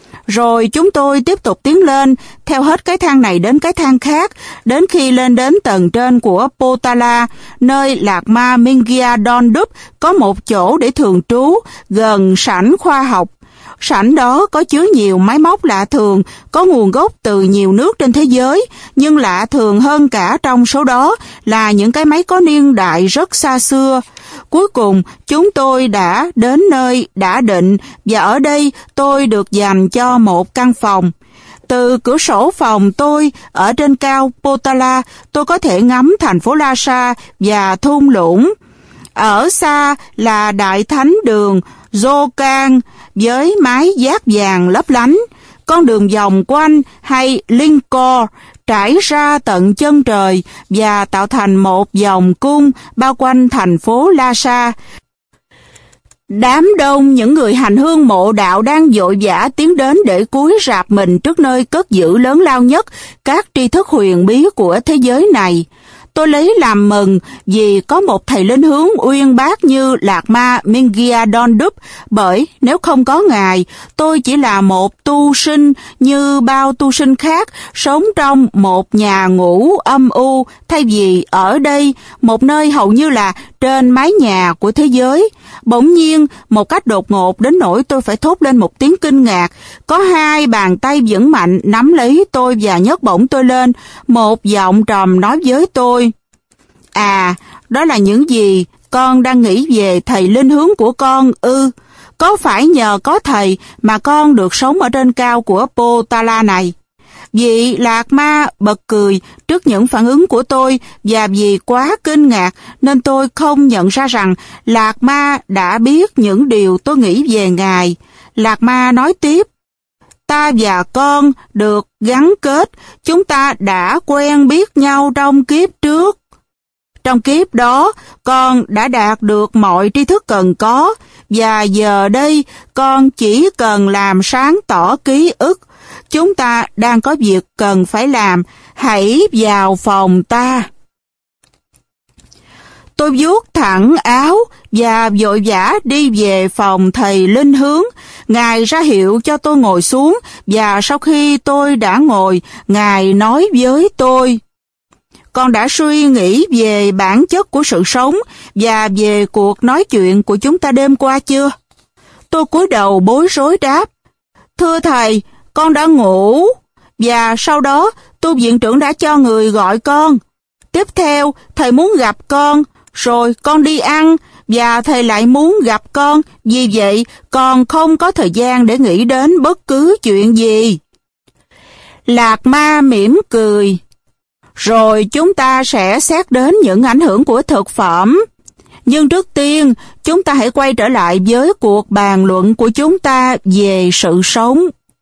Rồi chúng tôi tiếp tục tiến lên, theo hết cái thang này đến cái thang khác, đến khi lên đến tầng trên của Potala, nơi Lạc Ma Mingia Dondup có một chỗ để thường trú, gần sảnh khoa học. Sảnh đó có chứa nhiều máy móc lạ thường, có nguồn gốc từ nhiều nước trên thế giới, nhưng lạ thường hơn cả trong số đó là những cái máy có niên đại rất xa xưa. Cuối cùng, chúng tôi đã đến nơi đã định, và ở đây tôi được dành cho một căn phòng. Từ cửa sổ phòng tôi, ở trên cao Potala, tôi có thể ngắm thành phố Lhasa và thung lũng. Ở xa là Đại Thánh đường Jokan với mái giáp vàng lấp lánh, con đường vòng quanh hay Lingkor trải ra tận chân trời và tạo thành một vòng cung bao quanh thành phố Lhasa. Đám đông những người hành hương mộ đạo đang vội vã tiến đến để cúi rạp mình trước nơi cất giữ lớn lao nhất các tri thức huyền bí của thế giới này. Tôi lấy làm mừng vì có một thầy linh hướng uyên bác như Lạc Ma Mingia Dondup, bởi nếu không có ngài, tôi chỉ là một tu sinh như bao tu sinh khác, sống trong một nhà ngủ âm u, thay vì ở đây, một nơi hầu như là trên mái nhà của thế giới. Bỗng nhiên, một cách đột ngột đến nỗi tôi phải thốt lên một tiếng kinh ngạc. Có hai bàn tay vững mạnh nắm lấy tôi và nhấc bổng tôi lên. Một giọng trầm nói với tôi: "À, đó là những gì con đang nghĩ về thầy linh hướng của con ư? Có phải nhờ có thầy mà con được sống ở trên cao của Potala này?" Vị Lạc Ma bật cười trước những phản ứng của tôi, và vì quá kinh ngạc nên tôi không nhận ra rằng Lạc Ma đã biết những điều tôi nghĩ về ngài. Lạc Ma nói tiếp: "Ta và con được gắn kết, chúng ta đã quen biết nhau trong kiếp trước. Trong kiếp đó, con đã đạt được mọi tri thức cần có, và giờ đây con chỉ cần làm sáng tỏ ký ức. Chúng ta đang có việc cần phải làm, hãy vào phòng ta. Tôi vuốt thẳng áo và vội vã đi về phòng thầy Linh Hướng. Ngài ra hiệu cho tôi ngồi xuống, và sau khi tôi đã ngồi, Ngài nói với tôi: Con đã suy nghĩ về bản chất của sự sống và về cuộc nói chuyện của chúng ta đêm qua chưa? Tôi cúi đầu bối rối đáp: Thưa thầy, con đã ngủ. Và sau đó, tu viện trưởng đã cho người gọi con. Tiếp theo, thầy muốn gặp con, rồi con đi ăn, và thầy lại muốn gặp con, vì vậy con không có thời gian để nghĩ đến bất cứ chuyện gì. Lạc Ma mỉm cười: Rồi chúng ta sẽ xét đến những ảnh hưởng của thực phẩm. Nhưng trước tiên, chúng ta hãy quay trở lại với cuộc bàn luận của chúng ta về sự sống.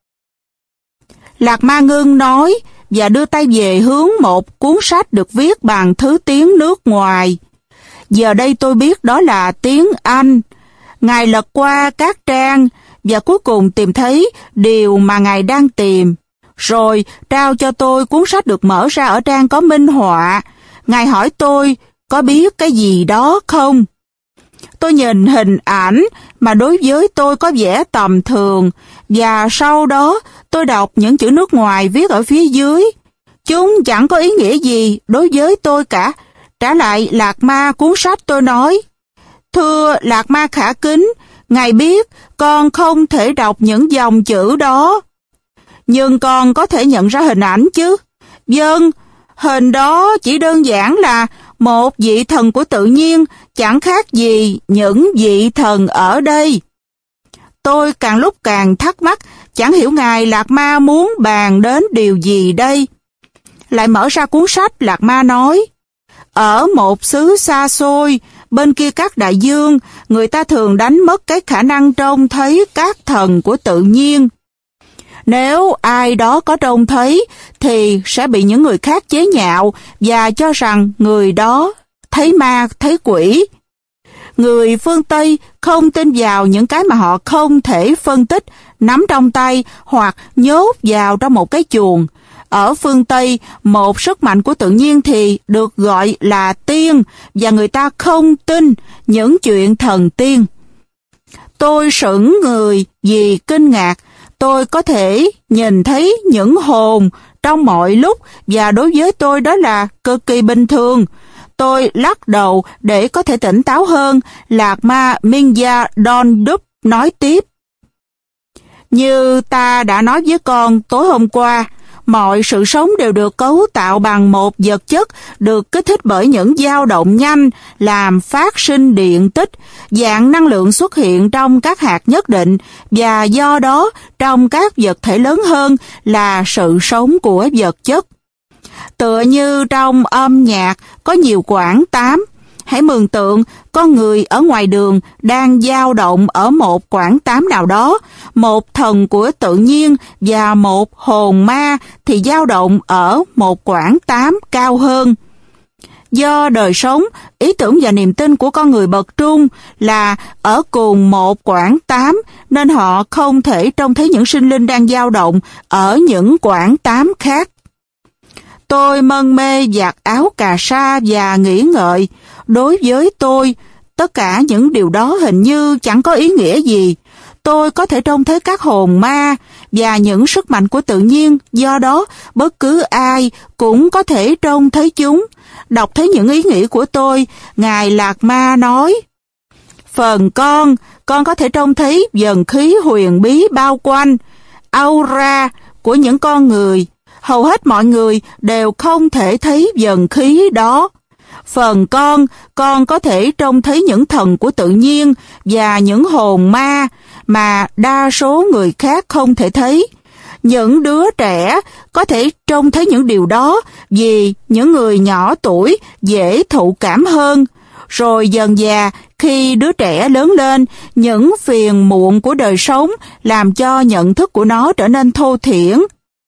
Lạc Ma ngưng nói và đưa tay về hướng một cuốn sách được viết bằng thứ tiếng nước ngoài. Giờ đây tôi biết đó là tiếng Anh. Ngài lật qua các trang và cuối cùng tìm thấy điều mà Ngài đang tìm. Rồi trao cho tôi cuốn sách được mở ra ở trang có minh họa. Ngài hỏi tôi có biết cái gì đó không? Tôi nhìn hình ảnh mà đối với tôi có vẻ tầm thường, và sau đó tôi đọc những chữ nước ngoài viết ở phía dưới. Chúng chẳng có ý nghĩa gì đối với tôi cả. Trả lại Lạc Ma cuốn sách, tôi nói: Thưa Lạc Ma khả kính, Ngài biết con không thể đọc những dòng chữ đó. Nhưng con có thể nhận ra hình ảnh chứ? Vâng, hình đó chỉ đơn giản là một vị thần của tự nhiên, chẳng khác gì những vị thần ở đây. Tôi càng lúc càng thắc mắc, chẳng hiểu Ngài Lạc Ma muốn bàn đến điều gì đây. Lại mở ra cuốn sách, Lạc Ma nói: Ở một xứ xa xôi, bên kia các đại dương, người ta thường đánh mất cái khả năng trông thấy các thần của tự nhiên. Nếu ai đó có trông thấy, thì sẽ bị những người khác chế nhạo và cho rằng người đó thấy ma, thấy quỷ. Người phương Tây không tin vào những cái mà họ không thể phân tích, nắm trong tay hoặc nhốt vào trong một cái chuồng. Ở phương Tây, một sức mạnh của tự nhiên thì được gọi là tiên, và người ta không tin những chuyện thần tiên. Tôi sững người vì kinh ngạc. Tôi có thể nhìn thấy những hồn trong mọi lúc, và đối với tôi đó là cực kỳ bình thường. Tôi lắc đầu để có thể tỉnh táo hơn. Lạc Ma Minja Dondup nói tiếp: Như ta đã nói với con tối hôm qua, mọi sự sống đều được cấu tạo bằng một vật chất được kích thích bởi những dao động nhanh làm phát sinh điện tích. Dạng năng lượng xuất hiện trong các hạt nhất định, và do đó trong các vật thể lớn hơn là sự sống của vật chất. Tựa như trong âm nhạc có nhiều quãng tám. Hãy mường tượng con người ở ngoài đường đang dao động ở một quãng tám nào đó. Một thần của tự nhiên và một hồn ma thì dao động ở một quãng tám cao hơn. Do đời sống, ý tưởng và niềm tin của con người bậc trung là ở cùng một quãng tám, nên họ không thể trông thấy những sinh linh đang dao động ở những quãng tám khác. Tôi mân mê giặt áo cà sa và nghĩ ngợi. Đối với tôi, tất cả những điều đó hình như chẳng có ý nghĩa gì. Tôi có thể trông thấy các hồn ma và những sức mạnh của tự nhiên, do đó bất cứ ai cũng có thể trông thấy chúng. Đọc thấy những ý nghĩ của tôi, Ngài Lạc Ma nói: Phần con, con có thể trông thấy dần khí huyền bí bao quanh, aura của những con người. Hầu hết mọi người đều không thể thấy dần khí đó. Phần con, con có thể trông thấy những thần của tự nhiên và những hồn ma mà đa số người khác không thể thấy. Những đứa trẻ có thể trông thấy những điều đó vì những người nhỏ tuổi dễ thụ cảm hơn. Rồi dần dà, khi đứa trẻ lớn lên, những phiền muộn của đời sống làm cho nhận thức của nó trở nên thô thiển.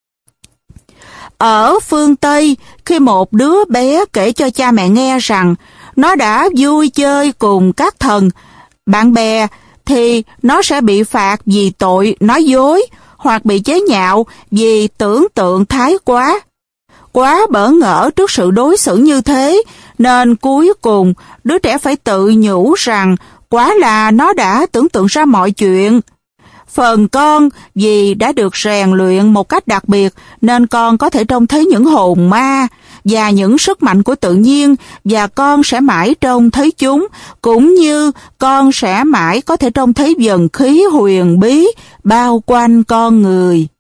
Ở phương Tây, khi một đứa bé kể cho cha mẹ nghe rằng nó đã vui chơi cùng các thần, bạn bè, thì nó sẽ bị phạt vì tội nói dối, hoặc bị chế nhạo vì tưởng tượng thái quá. Quá bỡ ngỡ trước sự đối xử như thế, nên cuối cùng đứa trẻ phải tự nhủ rằng quả là nó đã tưởng tượng ra mọi chuyện. Phần con, vì đã được rèn luyện một cách đặc biệt, nên con có thể trông thấy những hồn ma và những sức mạnh của tự nhiên, và con sẽ mãi trông thấy chúng, cũng như con sẽ mãi có thể trông thấy dần khí huyền bí bao quanh con người.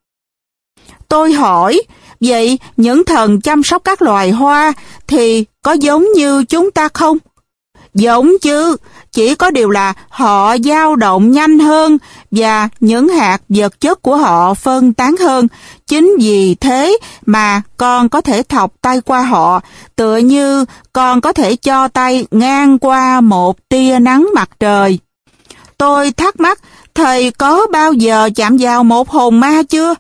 Tôi hỏi, vậy những thần chăm sóc các loài hoa thì có giống như chúng ta không? Giống chứ, chỉ có điều là họ dao động nhanh hơn và những hạt vật chất của họ phân tán hơn. Chính vì thế mà con có thể thọc tay qua họ, tựa như con có thể cho tay ngang qua một tia nắng mặt trời. Tôi thắc mắc, thầy có bao giờ chạm vào một hồn ma chưa?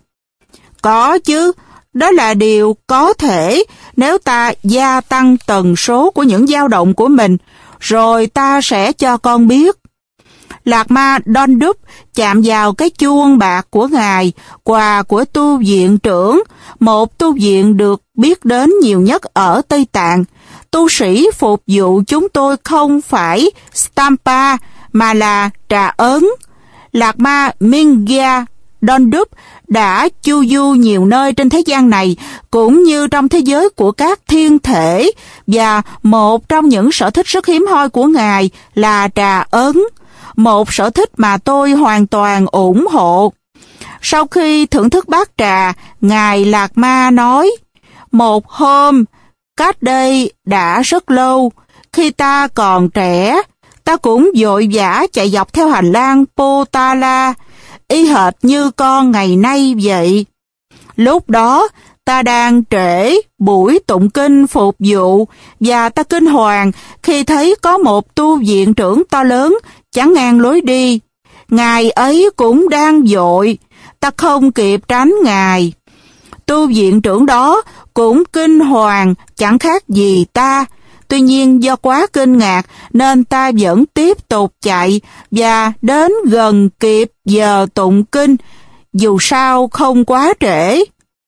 Có chứ, đó là điều có thể nếu ta gia tăng tần số của những dao động của mình, rồi ta sẽ cho con biết. Lạc ma Don Đúp chạm vào cái chuông bạc của ngài, quà của tu viện trưởng, một tu viện được biết đến nhiều nhất ở Tây Tạng. Tu sĩ phục vụ chúng tôi không phải Stampa mà là trà ớn. Lạc ma Mingya Don Đúp đã chu du nhiều nơi trên thế gian này, cũng như trong thế giới của các thiên thể, và một trong những sở thích rất hiếm hoi của ngài là trà ớn, một sở thích mà tôi hoàn toàn ủng hộ. Sau khi thưởng thức bát trà, ngài Lạc Ma nói, một hôm, cách đây đã rất lâu, khi ta còn trẻ, ta cũng vội vã chạy dọc theo hành lang Potala, y hệt như con ngày nay vậy. Lúc đó, ta đang trễ buổi tụng kinh phục vụ, và ta kinh hoàng khi thấy có một tu viện trưởng to lớn chắn ngang lối đi. Ngài ấy cũng đang vội, ta không kịp tránh ngài. Tu viện trưởng đó cũng kinh hoàng chẳng khác gì ta. Tuy nhiên do quá kinh ngạc nên ta vẫn tiếp tục chạy và đến gần kịp giờ tụng kinh, dù sao không quá trễ.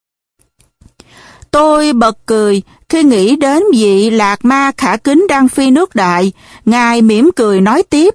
Tôi bật cười khi nghĩ đến vị Lạc Ma khả kính đang phi nước đại. Ngài mỉm cười nói tiếp.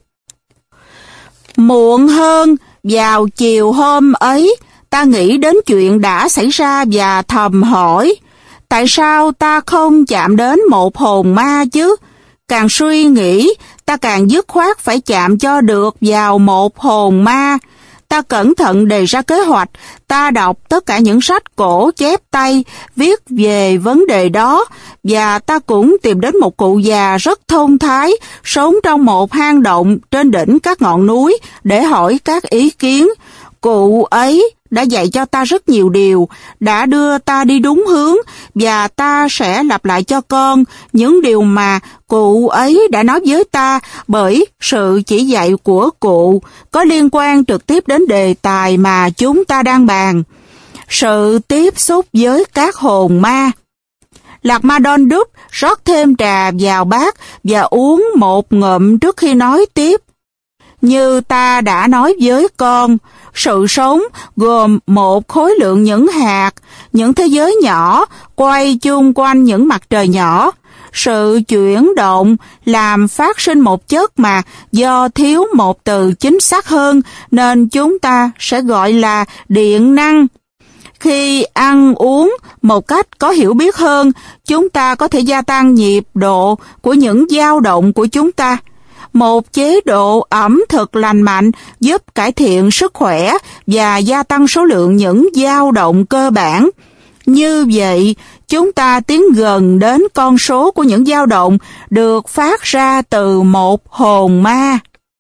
Muộn hơn, vào chiều hôm ấy, ta nghĩ đến chuyện đã xảy ra và thầm hỏi, tại sao ta không chạm đến một hồn ma chứ? Càng suy nghĩ, ta càng dứt khoát phải chạm cho được vào một hồn ma. Ta cẩn thận đề ra kế hoạch, ta đọc tất cả những sách cổ chép tay viết về vấn đề đó, và ta cũng tìm đến một cụ già rất thông thái, sống trong một hang động trên đỉnh các ngọn núi để hỏi các ý kiến. Cụ ấy đã dạy cho ta rất nhiều điều, đã đưa ta đi đúng hướng, và ta sẽ lặp lại cho con những điều mà cụ ấy đã nói với ta, bởi sự chỉ dạy của cụ có liên quan trực tiếp đến đề tài mà chúng ta đang bàn, sự tiếp xúc với các hồn ma. Lạc Ma Don Đúp rót thêm trà vào bát và uống một ngụm trước khi nói tiếp. Như ta đã nói với con, sự sống gồm một khối lượng những hạt, những thế giới nhỏ quay chung quanh những mặt trời nhỏ. Sự chuyển động làm phát sinh một chất mà do thiếu một từ chính xác hơn nên chúng ta sẽ gọi là điện năng. Khi ăn uống một cách có hiểu biết hơn, chúng ta có thể gia tăng nhịp độ của những dao động của chúng ta. Một chế độ ẩm thực lành mạnh giúp cải thiện sức khỏe và gia tăng số lượng những dao động cơ bản. Như vậy, chúng ta tiến gần đến con số của những dao động được phát ra từ một hồn ma.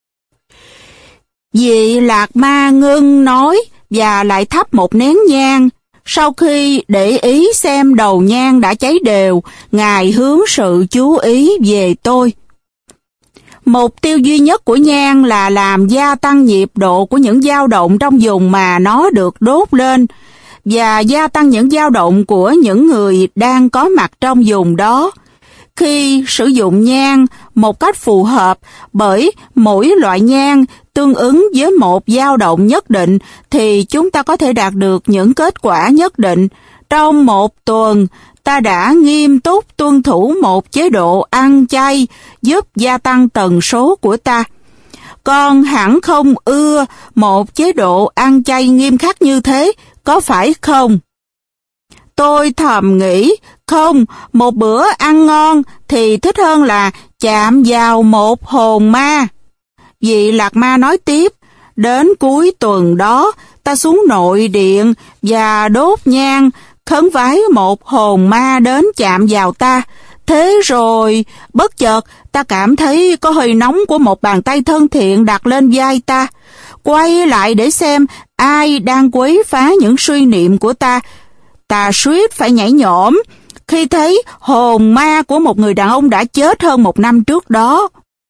Vị Lạc Ma ngưng nói và lại thắp một nén nhang. Sau khi để ý xem đầu nhang đã cháy đều, Ngài hướng sự chú ý về tôi. Mục tiêu duy nhất của nhang là làm gia tăng nhịp độ của những dao động trong vùng mà nó được đốt lên, và gia tăng những dao động của những người đang có mặt trong vùng đó. Khi sử dụng nhang một cách phù hợp, bởi mỗi loại nhang tương ứng với một dao động nhất định thì chúng ta có thể đạt được những kết quả nhất định. Trong một tuần, ta đã nghiêm túc tuân thủ một chế độ ăn chay giúp gia tăng tần số của ta. Con hẳn không ưa một chế độ ăn chay nghiêm khắc như thế, có phải không? Tôi thầm nghĩ, không, một bữa ăn ngon thì thích hơn là chạm vào một hồn ma. Vị Lạc Ma nói tiếp, đến cuối tuần đó, ta xuống nội điện và đốt nhang, khấn vái một hồn ma đến chạm vào ta. Thế rồi, bất chợt, ta cảm thấy có hơi nóng của một bàn tay thân thiện đặt lên vai ta. Quay lại để xem ai đang quấy phá những suy niệm của ta. Ta suýt phải nhảy nhổm khi thấy hồn ma của một người đàn ông đã chết hơn một năm trước đó.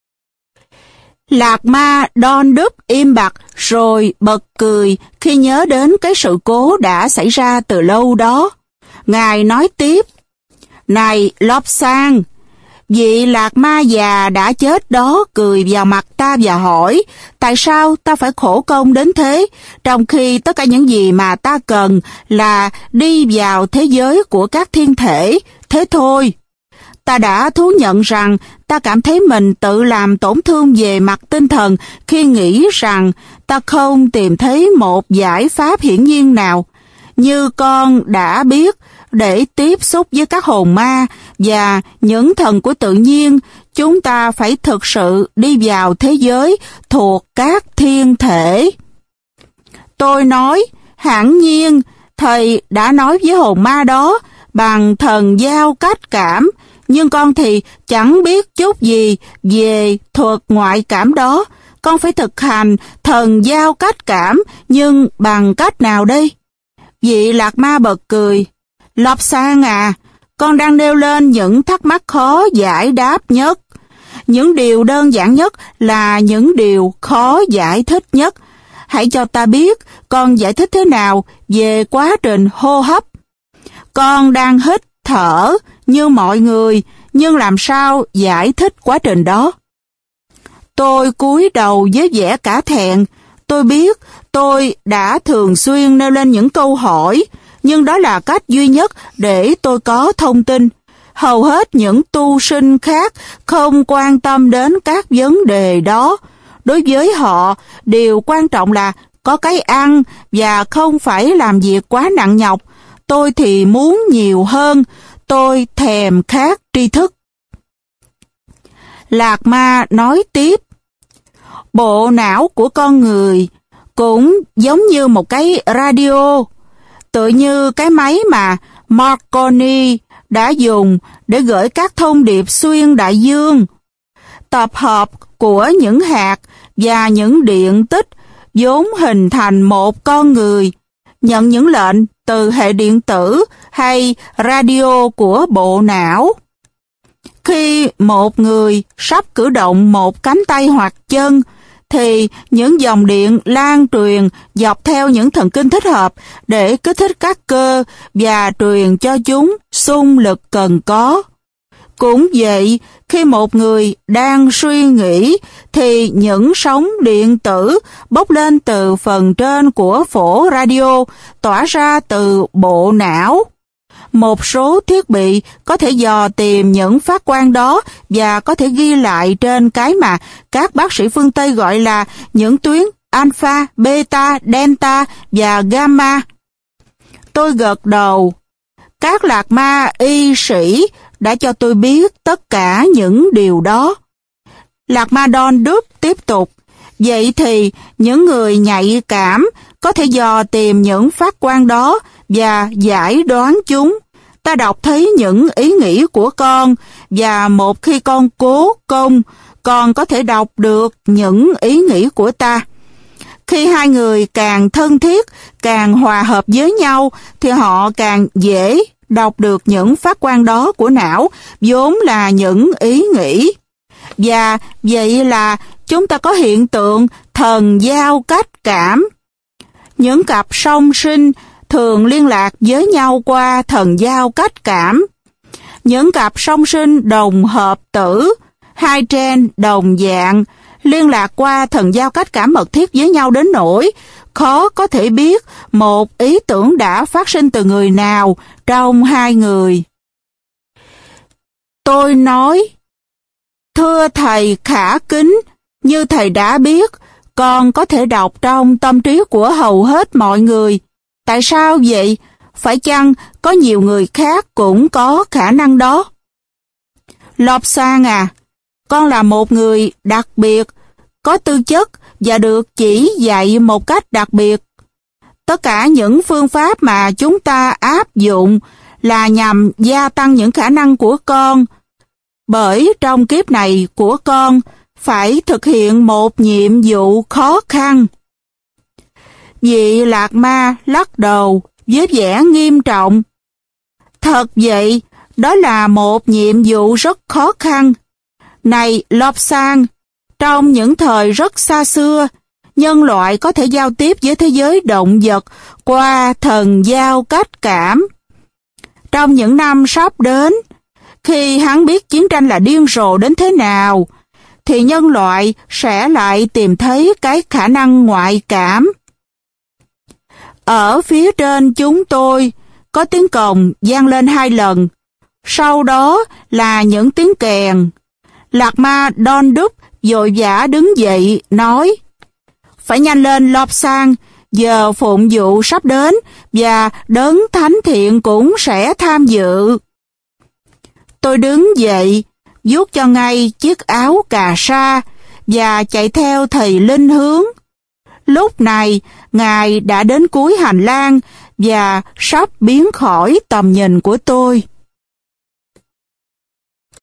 Lạc Ma Don Đúp im bặt rồi bật cười khi nhớ đến cái sự cố đã xảy ra từ lâu đó. Ngài nói tiếp, này Lobsang, vị Lạc Ma già đã chết đó cười vào mặt ta và hỏi, tại sao ta phải khổ công đến thế, trong khi tất cả những gì mà ta cần là đi vào thế giới của các thiên thể, thế thôi. Ta đã thú nhận rằng ta cảm thấy mình tự làm tổn thương về mặt tinh thần khi nghĩ rằng ta không tìm thấy một giải pháp hiển nhiên nào. Như con đã biết, để tiếp xúc với các hồn ma và những thần của tự nhiên, chúng ta phải thực sự đi vào thế giới thuộc các thiên thể. Tôi nói, hẳn nhiên, thầy đã nói với hồn ma đó bằng thần giao cách cảm, nhưng con thì chẳng biết chút gì về thuật ngoại cảm đó. Con phải thực hành thần giao cách cảm, nhưng bằng cách nào đây? Vị Lạc Ma bật cười. Lobsang à, con đang nêu lên những thắc mắc khó giải đáp nhất. Những điều đơn giản nhất là những điều khó giải thích nhất. Hãy cho ta biết con giải thích thế nào về quá trình hô hấp. Con đang hít thở như mọi người, nhưng làm sao giải thích quá trình đó? Tôi cúi đầu với vẻ cả thẹn. Tôi biết tôi đã thường xuyên nêu lên những câu hỏi, nhưng đó là cách duy nhất để tôi có thông tin. Hầu hết những tu sinh khác không quan tâm đến các vấn đề đó. Đối với họ, điều quan trọng là có cái ăn và không phải làm việc quá nặng nhọc. Tôi thì muốn nhiều hơn. Tôi thèm khát tri thức. Lạc Ma nói tiếp, bộ não của con người cũng giống như một cái radio, tựa như cái máy mà Marconi đã dùng để gửi các thông điệp xuyên đại dương. Tập hợp của những hạt và những điện tích vốn hình thành một con người, nhận những lệnh từ hệ điện tử hay radio của bộ não. Khi một người sắp cử động một cánh tay hoặc chân, thì những dòng điện lan truyền dọc theo những thần kinh thích hợp để kích thích các cơ và truyền cho chúng xung lực cần có. Cũng vậy, khi một người đang suy nghĩ, thì những sóng điện tử bốc lên từ phần trên của phổ radio tỏa ra từ bộ não. Một số thiết bị có thể dò tìm những phát quang đó và có thể ghi lại trên cái mà các bác sĩ phương Tây gọi là những tuyến alpha, beta, delta và gamma. Tôi gật đầu. Các Lạc Ma y sĩ đã cho tôi biết tất cả những điều đó. Lạc Ma Don Đúp tiếp tục. Vậy thì những người nhạy cảm có thể dò tìm những phát quang đó và giải đoán chúng. Ta đọc thấy những ý nghĩ của con, và một khi con cố công, con có thể đọc được những ý nghĩ của ta. Khi hai người càng thân thiết, càng hòa hợp với nhau, thì họ càng dễ đọc được những phát quang đó của não, vốn là những ý nghĩ. Và vậy là chúng ta có hiện tượng thần giao cách cảm. Những cặp song sinh thường liên lạc với nhau qua thần giao cách cảm. Những cặp song sinh đồng hợp tử, hai gen đồng dạng, liên lạc qua thần giao cách cảm mật thiết với nhau đến nỗi khó có thể biết một ý tưởng đã phát sinh từ người nào trong hai người. Tôi nói, thưa thầy khả kính, như thầy đã biết, con có thể đọc trong tâm trí của hầu hết mọi người. Tại sao vậy? Phải chăng có nhiều người khác cũng có khả năng đó? Lobsang à, con là một người đặc biệt, có tư chất và được chỉ dạy một cách đặc biệt. Tất cả những phương pháp mà chúng ta áp dụng là nhằm gia tăng những khả năng của con, bởi trong kiếp này của con phải thực hiện một nhiệm vụ khó khăn. Vị Lạc Ma lắc đầu với vẻ nghiêm trọng. Thật vậy, đó là một nhiệm vụ rất khó khăn. Này Lobsang, trong những thời rất xa xưa, nhân loại có thể giao tiếp với thế giới động vật qua thần giao cách cảm. Trong những năm sắp đến, khi hắn biết chiến tranh là điên rồ đến thế nào, thì nhân loại sẽ lại tìm thấy cái khả năng ngoại cảm. Ở phía trên chúng tôi, có tiếng còng vang lên hai lần, sau đó là những tiếng kèn. Lạc Ma Don Đúc vội vã đứng dậy, nói, phải nhanh lên Lobsang, giờ phụng vụ sắp đến và đấng thánh thiện cũng sẽ tham dự. Tôi đứng dậy, vuốt cho ngay chiếc áo cà sa và chạy theo thầy linh hướng. Lúc này, Ngài đã đến cuối hành lang và sắp biến khỏi tầm nhìn của tôi.